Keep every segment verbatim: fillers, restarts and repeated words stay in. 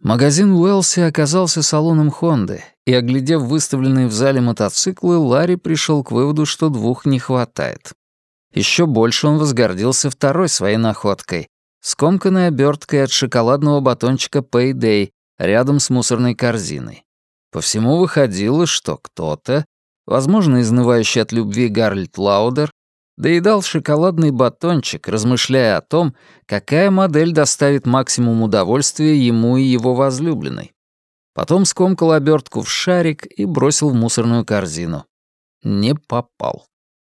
Магазин Уэлси оказался салоном Хонды, и, оглядев выставленные в зале мотоциклы, Ларри пришел к выводу, что двух не хватает. Еще больше он возгордился второй своей находкой — скомканной оберткой от шоколадного батончика Payday рядом с мусорной корзиной. По всему выходило, что кто-то, возможно, изнывающий от любви Гарольд Лаудер, доедал шоколадный батончик, размышляя о том, какая модель доставит максимум удовольствия ему и его возлюбленной. Потом скомкал обертку в шарик и бросил в мусорную корзину. Не попал.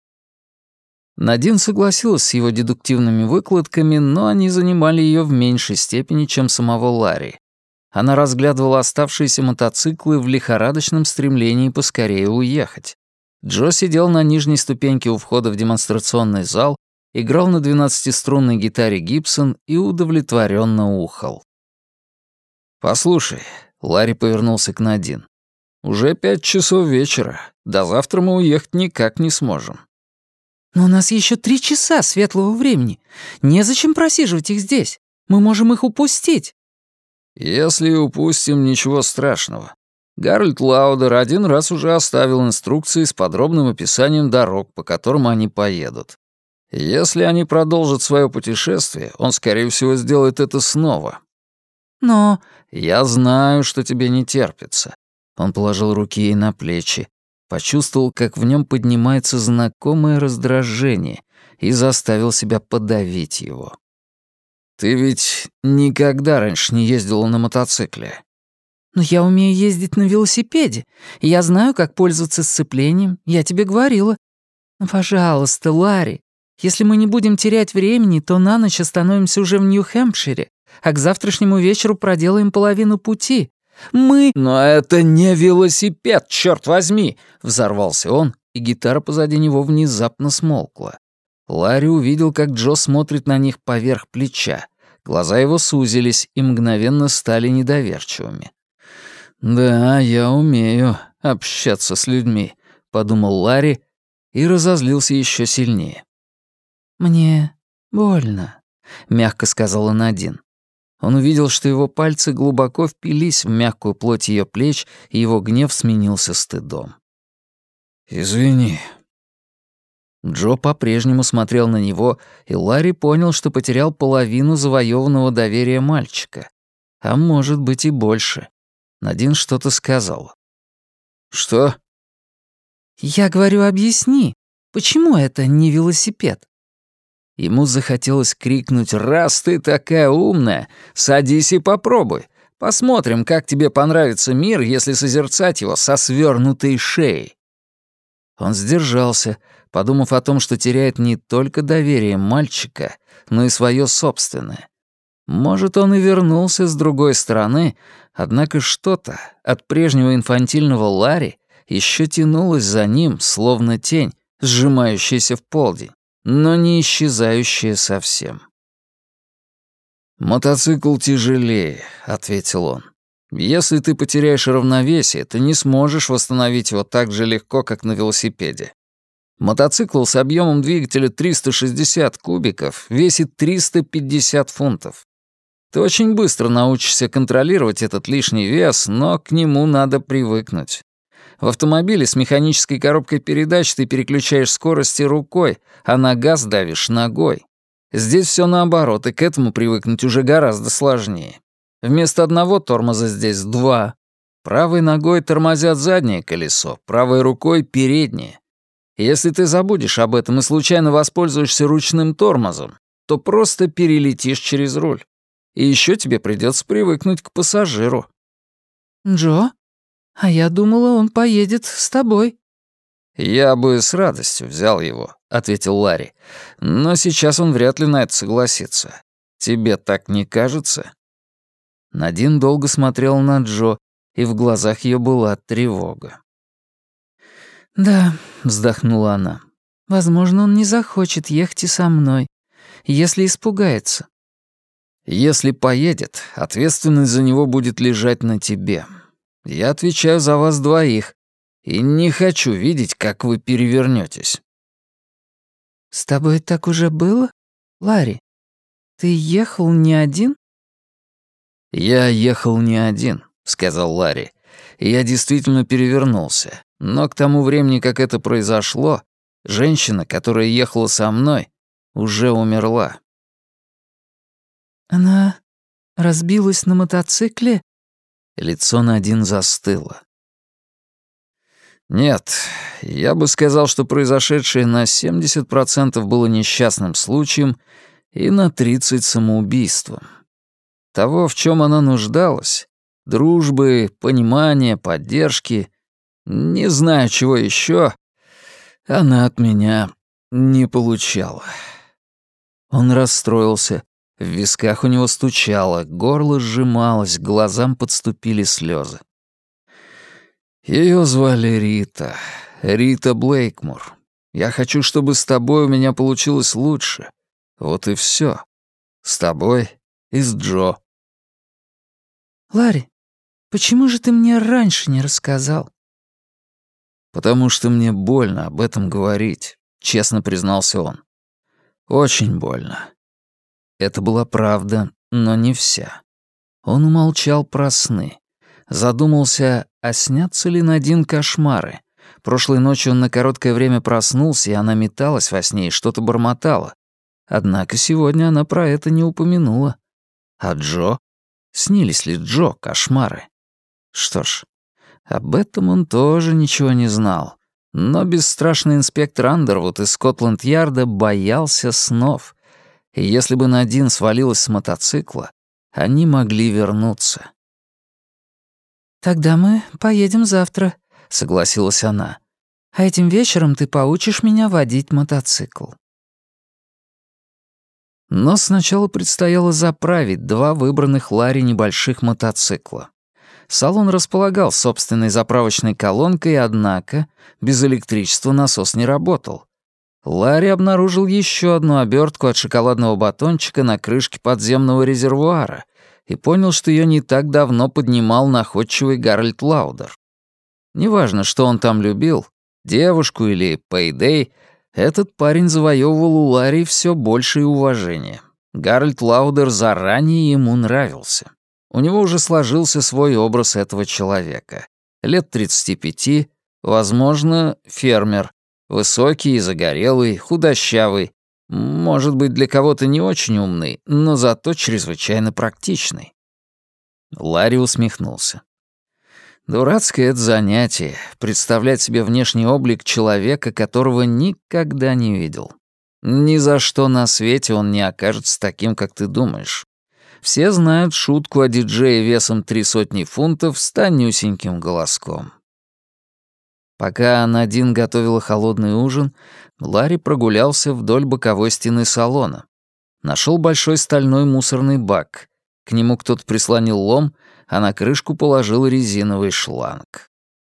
Надин согласилась с его дедуктивными выкладками, но они занимали ее в меньшей степени, чем самого Ларри. Она разглядывала оставшиеся мотоциклы в лихорадочном стремлении поскорее уехать. Джо сидел на нижней ступеньке у входа в демонстрационный зал, играл на двенадцатиструнной гитаре Гибсон и удовлетворенно ухал. «Послушай», — Ларри повернулся к Надин, — «уже пять часов вечера. До завтра мы уехать никак не сможем». «Но у нас еще три часа светлого времени. Незачем просиживать их здесь. Мы можем их упустить». «Если упустим, ничего страшного. Гарольд Лаудер один раз уже оставил инструкции с подробным описанием дорог, по которым они поедут. Если они продолжат свое путешествие, он, скорее всего, сделает это снова». «Но...» «Я знаю, что тебе не терпится». Он положил руки ей на плечи, почувствовал, как в нем поднимается знакомое раздражение и заставил себя подавить его. «Ты ведь никогда раньше не ездила на мотоцикле?» «Но я умею ездить на велосипеде. Я знаю, как пользоваться сцеплением. Я тебе говорила. Ну, пожалуйста, Ларри, если мы не будем терять времени, то на ночь остановимся уже в Нью-Хэмпшире, а к завтрашнему вечеру проделаем половину пути. Мы...» «Но это не велосипед, черт возьми!» — взорвался он, и гитара позади него внезапно смолкла. Ларри увидел, как Джо смотрит на них поверх плеча. Глаза его сузились и мгновенно стали недоверчивыми. «Да, я умею общаться с людьми», — подумал Ларри и разозлился еще сильнее. «Мне больно», — мягко сказала Надин. Он увидел, что его пальцы глубоко впились в мягкую плоть ее плеч, и его гнев сменился стыдом. «Извини». Джо по-прежнему смотрел на него, и Ларри понял, что потерял половину завоеванного доверия мальчика. А может быть и больше. Надин что-то сказал. «Что?» «Я говорю, объясни, почему это не велосипед?» Ему захотелось крикнуть: «Раз ты такая умная, садись и попробуй. Посмотрим, как тебе понравится мир, если созерцать его со свернутой шеей». Он сдержался, подумав о том, что теряет не только доверие мальчика, но и свое собственное. Может, он и вернулся с другой стороны, однако что-то от прежнего инфантильного Ларри еще тянулось за ним, словно тень, сжимающаяся в полдень, но не исчезающая совсем. «Мотоцикл тяжелее», — ответил он. «Если ты потеряешь равновесие, ты не сможешь восстановить его так же легко, как на велосипеде. Мотоцикл с объемом двигателя триста шестьдесят кубиков весит триста пятьдесят фунтов. Ты очень быстро научишься контролировать этот лишний вес, но к нему надо привыкнуть. В автомобиле с механической коробкой передач ты переключаешь скорости рукой, а на газ давишь ногой. Здесь все наоборот, и к этому привыкнуть уже гораздо сложнее. Вместо одного тормоза здесь два. Правой ногой тормозят заднее колесо, правой рукой — переднее. Если ты забудешь об этом и случайно воспользуешься ручным тормозом, то просто перелетишь через руль. И еще тебе придется привыкнуть к пассажиру». «Джо? А я думала, он поедет с тобой». «Я бы с радостью взял его», — ответил Ларри. «Но сейчас он вряд ли на это согласится. Тебе так не кажется?» Надин долго смотрел на Джо, и в глазах ее была тревога. «Да», — вздохнула она, — «возможно, он не захочет ехать и со мной, если испугается». «Если поедет, ответственность за него будет лежать на тебе. Я отвечаю за вас двоих, и не хочу видеть, как вы перевернетесь». «С тобой так уже было, Ларри? Ты ехал не один?» «Я ехал не один», — сказал Ларри. «Я действительно перевернулся. Но к тому времени, как это произошло, женщина, которая ехала со мной, уже умерла». «Она разбилась на мотоцикле?» Лицо Надин застыло. «Нет, я бы сказал, что произошедшее на семьдесят процентов было несчастным случаем и на тридцать процентов самоубийством. Того, в чем она нуждалась, дружбы, понимания, поддержки, не знаю чего еще, она от меня не получала». Он расстроился, в висках у него стучало, горло сжималось, к глазам подступили слезы. Ее звали Рита, Рита Блейкмор. Я хочу, чтобы с тобой у меня получилось лучше. Вот и все. С тобой и с Джо. «Ларри, почему же ты мне раньше не рассказал?» «Потому что мне больно об этом говорить», — честно признался он. «Очень больно». Это была правда, но не вся. Он умолчал про сны. Задумался, а снятся ли Надин кошмары. Прошлой ночью он на короткое время проснулся, и она металась во сне и что-то бормотала. Однако сегодня она про это не упомянула. А Джо? Снились ли Джо кошмары? Что ж, об этом он тоже ничего не знал. Но бесстрашный инспектор Андервуд из Скотланд-Ярда боялся снов. И если бы Надин свалилась с мотоцикла, они могли вернуться. «Тогда мы поедем завтра», — согласилась она. «А этим вечером ты поучишь меня водить мотоцикл». Но сначала предстояло заправить два выбранных Ларри небольших мотоцикла. Салон располагал собственной заправочной колонкой, однако без электричества насос не работал. Ларри обнаружил еще одну обертку от шоколадного батончика на крышке подземного резервуара и понял, что ее не так давно поднимал находчивый Гарольд Лаудер. Неважно, что он там любил, девушку или пейдей, этот парень завоевывал у Ларри все большее уважение. Гарольд Лаудер заранее ему нравился. У него уже сложился свой образ этого человека. Лет тридцати пяти, возможно, фермер. Высокий и загорелый, худощавый. Может быть, для кого-то не очень умный, но зато чрезвычайно практичный. Ларри усмехнулся. Дурацкое это занятие — представлять себе внешний облик человека, которого никогда не видел. Ни за что на свете он не окажется таким, как ты думаешь. Все знают шутку о диджее весом три сотни фунтов с тонюсеньким голоском. Пока Надин готовила холодный ужин, Ларри прогулялся вдоль боковой стены салона. Нашел большой стальной мусорный бак. К нему кто-то прислонил лом, а на крышку положил резиновый шланг.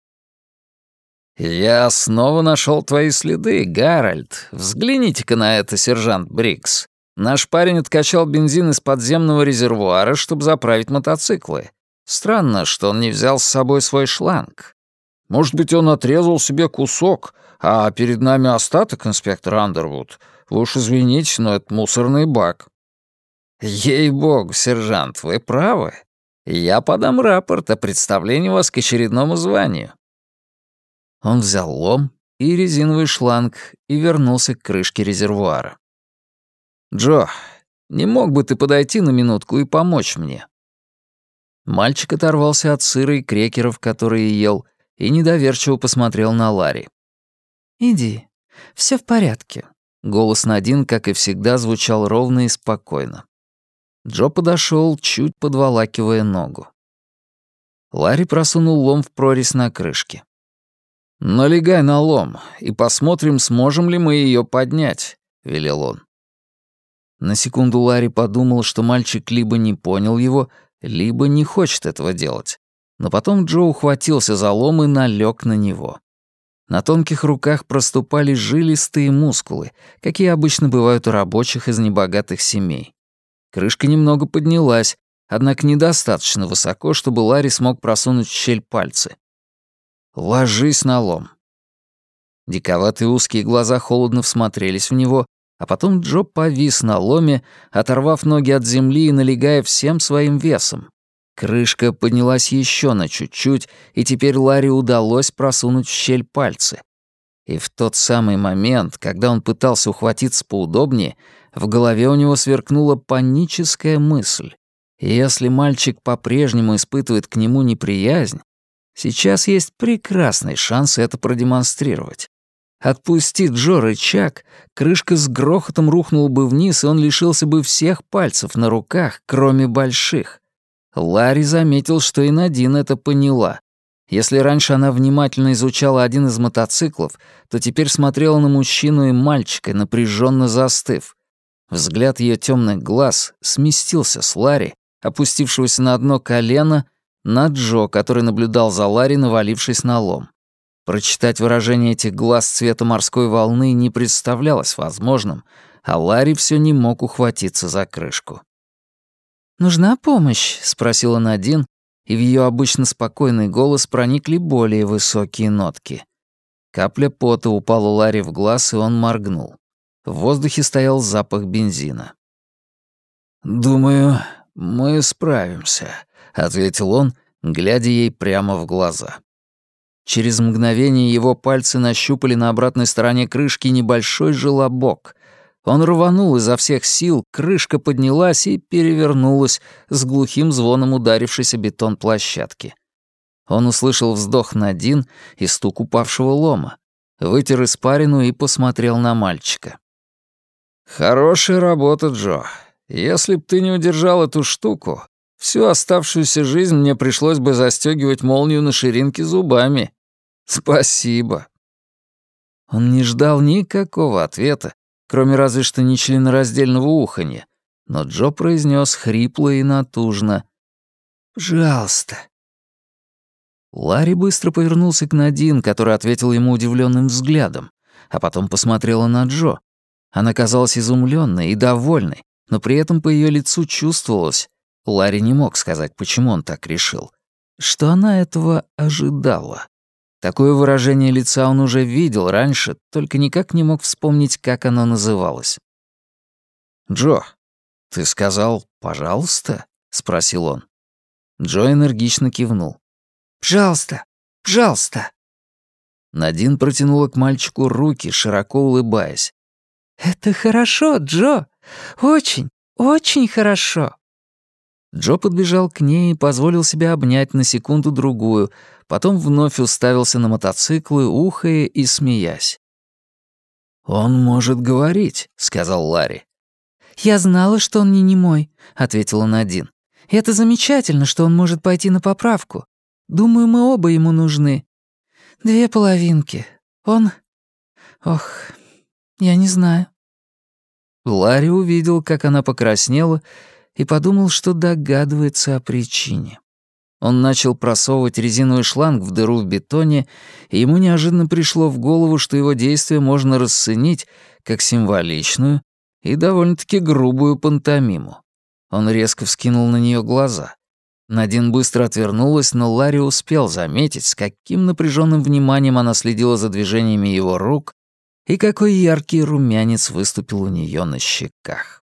«Я снова нашел твои следы, Гарольд. Взгляните-ка на это, сержант Брикс. Наш парень откачал бензин из подземного резервуара, чтобы заправить мотоциклы. Странно, что он не взял с собой свой шланг. Может быть, он отрезал себе кусок, а перед нами остаток, инспектор Андервуд. Вы уж извините, но это мусорный бак». «Ей-богу, сержант, вы правы. Я подам рапорт о представлении вас к очередному званию». Он взял лом и резиновый шланг и вернулся к крышке резервуара. «Джо, не мог бы ты подойти на минутку и помочь мне?» Мальчик оторвался от сыра и крекеров, которые ел, и недоверчиво посмотрел на Ларри. «Иди, все в порядке». Голос Надин, как и всегда, звучал ровно и спокойно. Джо подошел, чуть подволакивая ногу. Ларри просунул лом в прорезь на крышке. «Налегай на лом, и посмотрим, сможем ли мы ее поднять», — велел он. На секунду Ларри подумал, что мальчик либо не понял его, либо не хочет этого делать. Но потом Джо ухватился за лом и налег на него. На тонких руках проступали жилистые мускулы, какие обычно бывают у рабочих из небогатых семей. Крышка немного поднялась, однако недостаточно высоко, чтобы Ларри смог просунуть в щель пальцы. «Ложись на лом». Диковатые узкие глаза холодно всмотрелись в него, а потом Джо повис на ломе, оторвав ноги от земли и налегая всем своим весом. Крышка поднялась еще на чуть-чуть, и теперь Ларри удалось просунуть в щель пальцы. И в тот самый момент, когда он пытался ухватиться поудобнее, в голове у него сверкнула паническая мысль. Если мальчик по-прежнему испытывает к нему неприязнь, сейчас есть прекрасный шанс это продемонстрировать. Отпусти Джо рычаг, крышка с грохотом рухнула бы вниз, и он лишился бы всех пальцев на руках, кроме больших. Ларри заметил, что и Надин это поняла. Если раньше она внимательно изучала один из мотоциклов, то теперь смотрела на мужчину и мальчика, напряженно застыв. Взгляд ее темных глаз сместился с Ларри, опустившегося на одно колено, на Джо, который наблюдал за Ларри, навалившись на лом. Прочитать выражение этих глаз цвета морской волны не представлялось возможным, а Ларри все не мог ухватиться за крышку. «Нужна помощь?» — спросила Надин, и в ее обычно спокойный голос проникли более высокие нотки. Капля пота упала Ларри в глаз, и он моргнул. В воздухе стоял запах бензина. «Думаю, мы справимся», — ответил он, глядя ей прямо в глаза. Через мгновение его пальцы нащупали на обратной стороне крышки небольшой желобок. Он рванул изо всех сил, крышка поднялась и перевернулась, с глухим звоном ударившись о бетон площадки. Он услышал вздох Надин и стук упавшего лома, вытер испарину и посмотрел на мальчика. «Хорошая работа, Джо. Если б ты не удержал эту штуку, всю оставшуюся жизнь мне пришлось бы застёгивать молнию на ширинке зубами. Спасибо». Он не ждал никакого ответа, кроме разве что нечленораздельного уханья, но Джо произнес хрипло и натужно: «Пожалуйста». Ларри быстро повернулся к Надин, которая ответила ему удивленным взглядом, а потом посмотрела на Джо. Она казалась изумленной и довольной, но при этом по ее лицу чувствовалось, Ларри не мог сказать, почему он так решил, что она этого ожидала. Такое выражение лица он уже видел раньше, только никак не мог вспомнить, как оно называлось. «Джо, ты сказал «пожалуйста»?» — спросил он. Джо энергично кивнул. «Пожалуйста, пожалуйста». Надин протянула к мальчику руки, широко улыбаясь. «Это хорошо, Джо. Очень, очень хорошо». Джо подбежал к ней и позволил себя обнять на секунду-другую, потом вновь уставился на мотоциклы, ухая и смеясь. «Он может говорить», — сказал Ларри. «Я знала, что он не немой», — ответила Надин. «И это замечательно, что он может пойти на поправку. Думаю, мы оба ему нужны. Две половинки. Он... Ох, я не знаю». Ларри увидел, как она покраснела, и подумал, что догадывается о причине. Он начал просовывать резиновый шланг в дыру в бетоне, и ему неожиданно пришло в голову, что его действие можно расценить как символичную и довольно-таки грубую пантомиму. Он резко вскинул на нее глаза. Надин быстро отвернулась, но Ларри успел заметить, с каким напряженным вниманием она следила за движениями его рук и какой яркий румянец выступил у нее на щеках.